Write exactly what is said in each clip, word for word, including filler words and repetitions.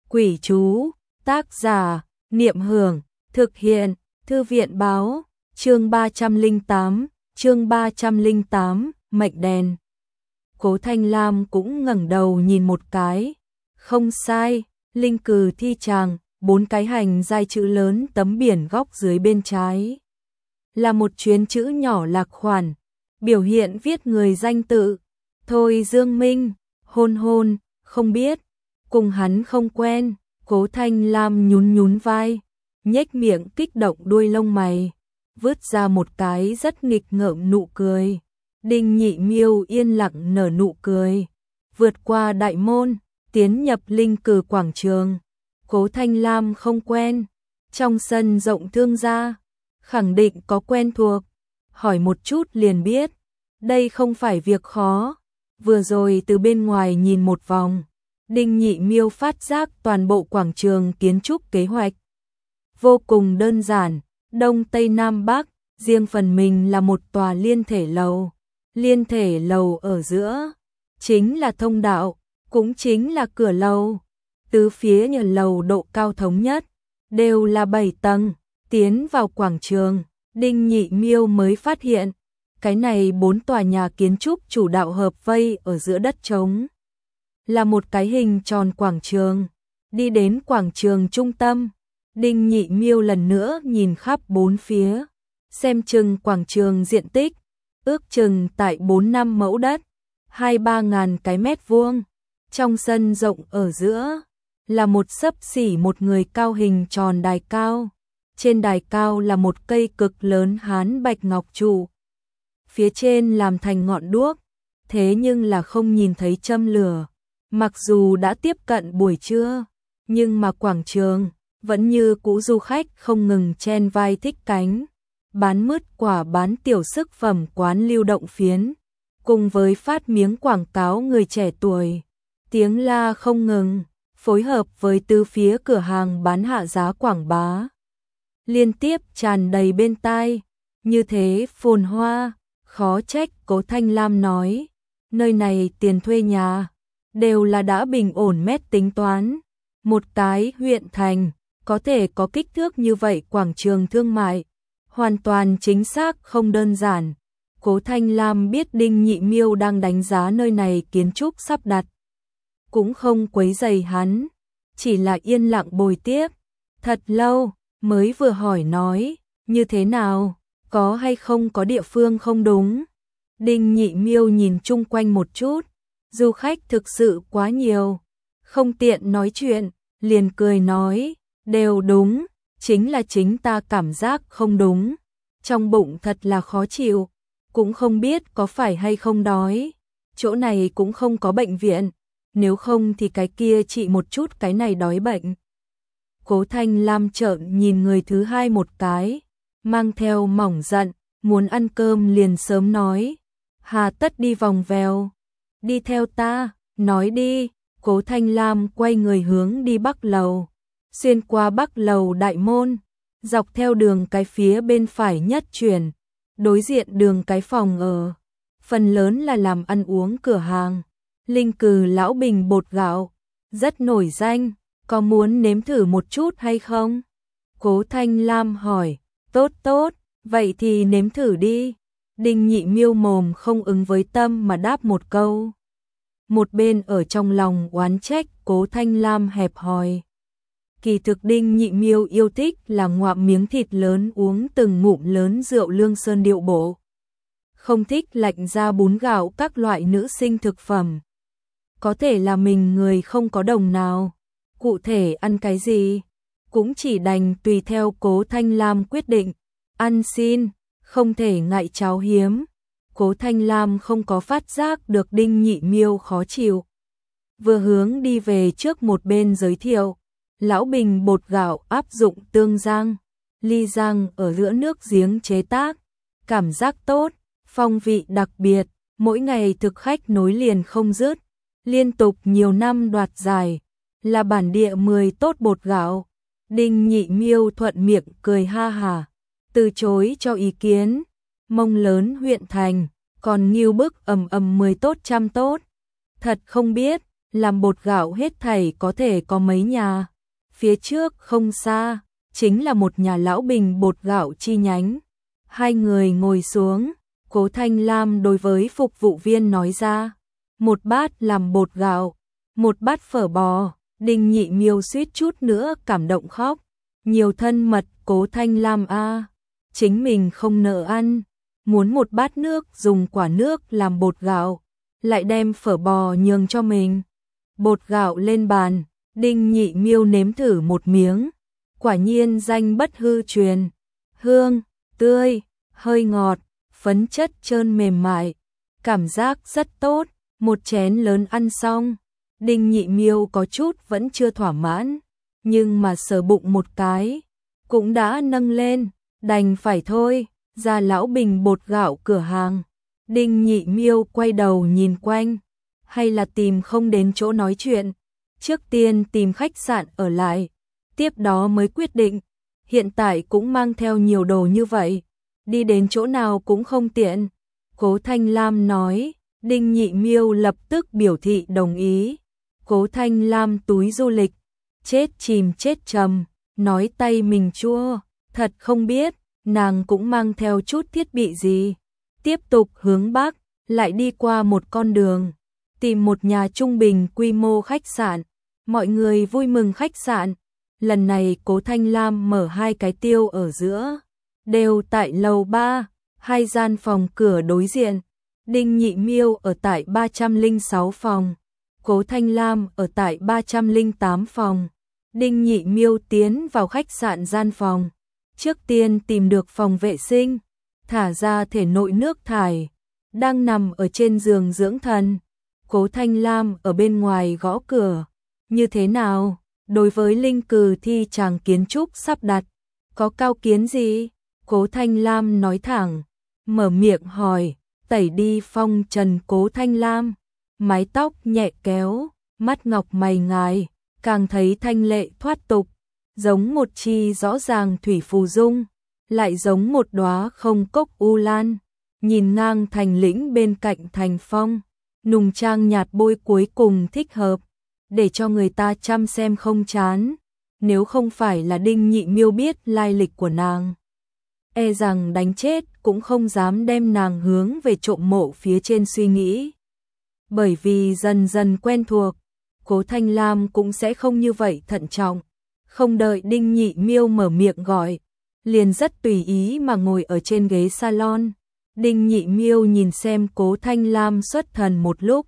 Quỷ chú, tác giả, Niệm Hưởng, thực hiện, Thư viện báo, chương ba trăm lẻ tám, chương ba trăm lẻ tám, mệnh đèn. Cố Thanh Lam cũng ngẩng đầu nhìn một cái, không sai, linh cừ thi tràng, bốn cái hành giai chữ lớn tấm biển góc dưới bên trái. Là một chuyến chữ nhỏ lạc khoản, biểu hiện viết người danh tự, Thôi Dương Minh, hôn hôn, không biết, cùng hắn không quen. Cố Thanh Lam nhún nhún vai, nhếch miệng kích động đuôi lông mày, vứt ra một cái rất nghịch ngợm nụ cười. Đinh Nhị Miêu yên lặng nở nụ cười, vượt qua đại môn, tiến nhập linh cừ quảng trường. Cố Thanh Lam không quen, trong sân rộng thương gia, khẳng định có quen thuộc, hỏi một chút liền biết, đây không phải việc khó. Vừa rồi từ bên ngoài nhìn một vòng, Đinh Nhị Miêu phát giác toàn bộ quảng trường kiến trúc kế hoạch vô cùng đơn giản, đông tây nam bắc, riêng phần mình là một tòa liên thể lầu. Liên thể lầu ở giữa chính là thông đạo, cũng chính là cửa lầu. Tứ phía nhà lầu độ cao thống nhất, đều là bảy tầng. Tiến vào quảng trường, Đinh Nhị Miêu mới phát hiện, cái này bốn tòa nhà kiến trúc chủ đạo hợp vây ở giữa đất trống. Là một cái hình tròn quảng trường. Đi đến quảng trường trung tâm, Đinh Nhị Miêu lần nữa nhìn khắp bốn phía, xem chừng quảng trường diện tích ước chừng tại bốn năm mẫu đất, hai ba ngàn cái mét vuông. Trong sân rộng ở giữa là một xấp xỉ một người cao hình tròn đài cao. Trên đài cao là một cây cực lớn hán bạch ngọc trụ, phía trên làm thành ngọn đuốc, thế nhưng là không nhìn thấy châm lửa. Mặc dù đã tiếp cận buổi trưa, nhưng mà quảng trường vẫn như cũ du khách không ngừng chen vai thích cánh, bán mứt quả, bán tiểu sức phẩm, quán lưu động phiến, cùng với phát miếng quảng cáo người trẻ tuổi, tiếng la không ngừng, phối hợp với tứ phía cửa hàng bán hạ giá quảng bá, liên tiếp tràn đầy bên tai, như thế phồn hoa, khó trách Cố Thanh Lam nói, nơi này tiền thuê nhà đều là đã bình ổn mét tính toán. Một cái huyện thành có thể có kích thước như vậy quảng trường thương mại, hoàn toàn chính xác không đơn giản. Cố Thanh Lam biết Đinh Nhị Miêu đang đánh giá nơi này kiến trúc sắp đặt, cũng không quấy rầy hắn, chỉ là yên lặng bồi tiếp. Thật lâu mới vừa hỏi nói, như thế nào, có hay không có địa phương không đúng. Đinh Nhị Miêu nhìn chung quanh một chút, du khách thực sự quá nhiều, không tiện nói chuyện, liền cười nói, đều đúng, chính là chính ta cảm giác không đúng, trong bụng thật là khó chịu, cũng không biết có phải hay không đói, chỗ này cũng không có bệnh viện, nếu không thì cái kia trị một chút cái này đói bệnh. Cố Thanh Lam trợn nhìn người thứ hai một cái, mang theo mỏng giận, muốn ăn cơm liền sớm nói, hà tất đi vòng vèo, đi theo ta, nói đi. Cố Thanh Lam quay người hướng đi bắc lầu, xuyên qua bắc lầu đại môn, dọc theo đường cái phía bên phải nhất chuyển, đối diện đường cái phòng ở, phần lớn là làm ăn uống cửa hàng. Linh cừ lão bình bột gạo, rất nổi danh, có muốn nếm thử một chút hay không? Cố Thanh Lam hỏi, tốt tốt, vậy thì nếm thử đi. Đinh Nhị Miêu mồm không ứng với tâm mà đáp một câu. Một bên ở trong lòng oán trách Cố Thanh Lam hẹp hòi. Kỳ thực Đinh Nhị Miêu yêu thích là ngoạm miếng thịt lớn, uống từng ngụm lớn rượu Lương Sơn điệu bộ. Không thích lạnh ra bún gạo các loại nữ sinh thực phẩm. Có thể là mình người không có đồng nào, cụ thể ăn cái gì, cũng chỉ đành tùy theo Cố Thanh Lam quyết định. Ăn xin, không thể ngại cháo hiếm. Cố Thanh Lam không có phát giác được Đinh Nhị Miêu khó chịu. Vừa hướng đi về trước một bên giới thiệu, lão bình bột gạo áp dụng tương giang, ly giang ở giữa nước giếng chế tác, cảm giác tốt, phong vị đặc biệt, mỗi ngày thực khách nối liền không dứt, liên tục nhiều năm đoạt giải, là bản địa mười tốt bột gạo. Đinh Nhị Miêu thuận miệng cười ha hả, từ chối cho ý kiến. Mông lớn huyện thành, còn nghiêu bức ầm ầm mười tốt trăm tốt. Thật không biết, làm bột gạo hết thảy có thể có mấy nhà. Phía trước không xa, chính là một nhà Lão Bình bột gạo chi nhánh. Hai người ngồi xuống, Cố Thanh Lam đối với phục vụ viên nói ra, một bát làm bột gạo, một bát phở bò. Đinh Nhị Miêu suýt chút nữa cảm động khóc, nhiều thân mật Cố Thanh Lam a, chính mình không nỡ ăn, muốn một bát nước dùng quả nước làm bột gạo, lại đem phở bò nhường cho mình. Bột gạo lên bàn, Đinh Nhị Miêu nếm thử một miếng, quả nhiên danh bất hư truyền, hương, tươi, hơi ngọt, phấn chất trơn mềm mại, cảm giác rất tốt. Một chén lớn ăn xong, Đinh Nhị Miêu có chút vẫn chưa thỏa mãn, nhưng mà sờ bụng một cái, cũng đã nâng lên, đành phải thôi, ra Lão Bình bột gạo cửa hàng. Đinh Nhị Miêu quay đầu nhìn quanh, hay là tìm không đến chỗ nói chuyện, trước tiên tìm khách sạn ở lại, tiếp đó mới quyết định, hiện tại cũng mang theo nhiều đồ như vậy, đi đến chỗ nào cũng không tiện. Cố Thanh Lam nói, Đinh Nhị Miêu lập tức biểu thị đồng ý. Cố Thanh Lam túi du lịch, chết chìm chết chầm, nói tay mình chua, thật không biết, nàng cũng mang theo chút thiết bị gì. Tiếp tục hướng Bắc, lại đi qua một con đường, tìm một nhà trung bình quy mô khách sạn, mọi người vui mừng khách sạn. Lần này Cố Thanh Lam mở hai cái tiêu ở giữa, đều tại lầu ba, hai gian phòng cửa đối diện. Đinh Nhị Miêu ở tại ba trăm lẻ sáu phòng, Cố Thanh Lam ở tại ba trăm lẻ tám phòng. Đinh Nhị Miêu tiến vào khách sạn gian phòng, trước tiên tìm được phòng vệ sinh, thả ra thể nội nước thải, đang nằm ở trên giường dưỡng thần. Cố Thanh Lam ở bên ngoài gõ cửa, như thế nào? Đối với linh cừ thi chàng kiến trúc sắp đặt, có cao kiến gì? Cố Thanh Lam nói thẳng, mở miệng hỏi. Tẩy đi phong trần Cố Thanh Lam, mái tóc nhẹ kéo, mắt ngọc mày ngài, càng thấy thanh lệ thoát tục, giống một chi rõ ràng thủy phù dung, lại giống một đóa không cốc u lan, nhìn ngang thành lĩnh bên cạnh thành phong, nùng trang nhạt bôi cuối cùng thích hợp, để cho người ta chăm xem không chán. Nếu không phải là Đinh Nhị Miêu biết lai lịch của nàng, e rằng đánh chết cũng không dám đem nàng hướng về trộm mộ phía trên suy nghĩ. Bởi vì dần dần quen thuộc, Cố Thanh Lam cũng sẽ không như vậy thận trọng, không đợi Đinh Nhị Miêu mở miệng gọi, liền rất tùy ý mà ngồi ở trên ghế salon. Đinh Nhị Miêu nhìn xem Cố Thanh Lam xuất thần một lúc,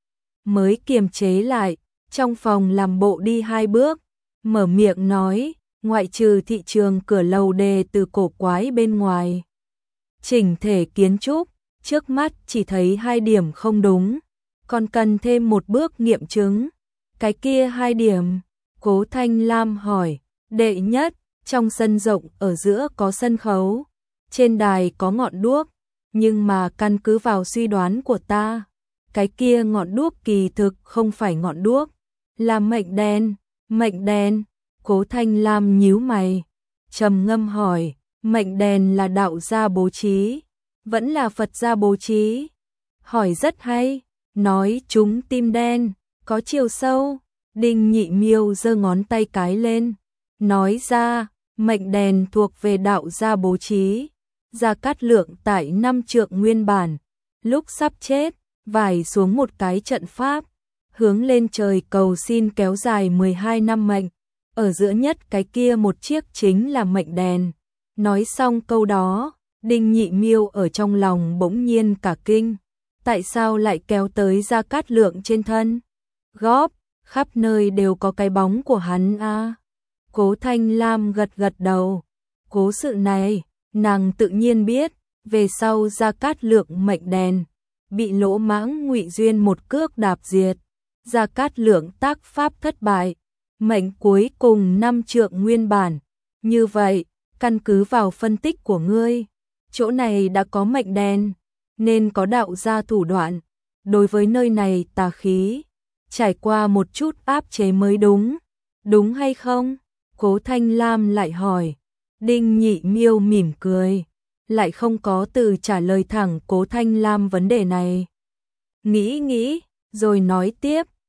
mới kiềm chế lại, trong phòng làm bộ đi hai bước, mở miệng nói, ngoại trừ thị trường cửa lầu đề từ cổ quái bên ngoài, chỉnh thể kiến trúc, trước mắt chỉ thấy hai điểm không đúng, còn cần thêm một bước nghiệm chứng. Cái kia hai điểm? Cố Thanh Lam hỏi. Đệ nhất, trong sân rộng ở giữa có sân khấu, trên đài có ngọn đuốc, nhưng mà căn cứ vào suy đoán của ta, cái kia ngọn đuốc kỳ thực không phải ngọn đuốc, là mệnh đèn. Mệnh đèn? Cố Thanh Lam nhíu mày, trầm ngâm hỏi, mệnh đèn là đạo gia bố trí, vẫn là Phật gia bố trí? Hỏi rất hay, nói chúng tim đen, có chiều sâu. Đinh Nhị Miêu giơ ngón tay cái lên, nói ra, mệnh đèn thuộc về đạo gia bố trí. Gia Cát Lượng tại năm trượng nguyên bản, lúc sắp chết, vải xuống một cái trận pháp, hướng lên trời cầu xin kéo dài mười hai năm mệnh. Ở giữa nhất cái kia một chiếc chính là mệnh đèn. Nói xong câu đó, Đinh Nhị Miêu ở trong lòng bỗng nhiên cả kinh. Tại sao lại kéo tới Gia Cát Lượng trên thân? Góp, khắp nơi đều có cái bóng của hắn a. À. Cố Thanh Lam gật gật đầu. Cố sự này, nàng tự nhiên biết, về sau Gia Cát Lượng mệnh đèn, bị lỗ mãng Ngụy Duyên một cước đạp diệt. Gia Cát Lượng tác pháp thất bại, mệnh cuối cùng năm trượng nguyên bản. Như vậy, căn cứ vào phân tích của ngươi, chỗ này đã có mệnh đèn, nên có đạo gia thủ đoạn. Đối với nơi này tà khí, trải qua một chút áp chế mới đúng. Đúng hay không? Cố Thanh Lam lại hỏi. Đinh Nhị Miêu mỉm cười, lại không có từ trả lời thẳng Cố Thanh Lam vấn đề này. Nghĩ nghĩ, rồi nói tiếp,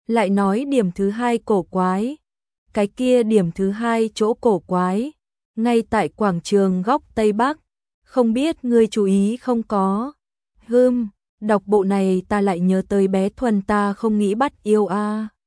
Lại nói điểm thứ hai cổ quái. Cái kia điểm thứ hai chỗ cổ quái, ngay tại quảng trường góc Tây Bắc, không biết ngươi chú ý không có. Hừm, đọc bộ này ta lại nhớ tới bé Thuần ta không nghĩ bắt yêu a.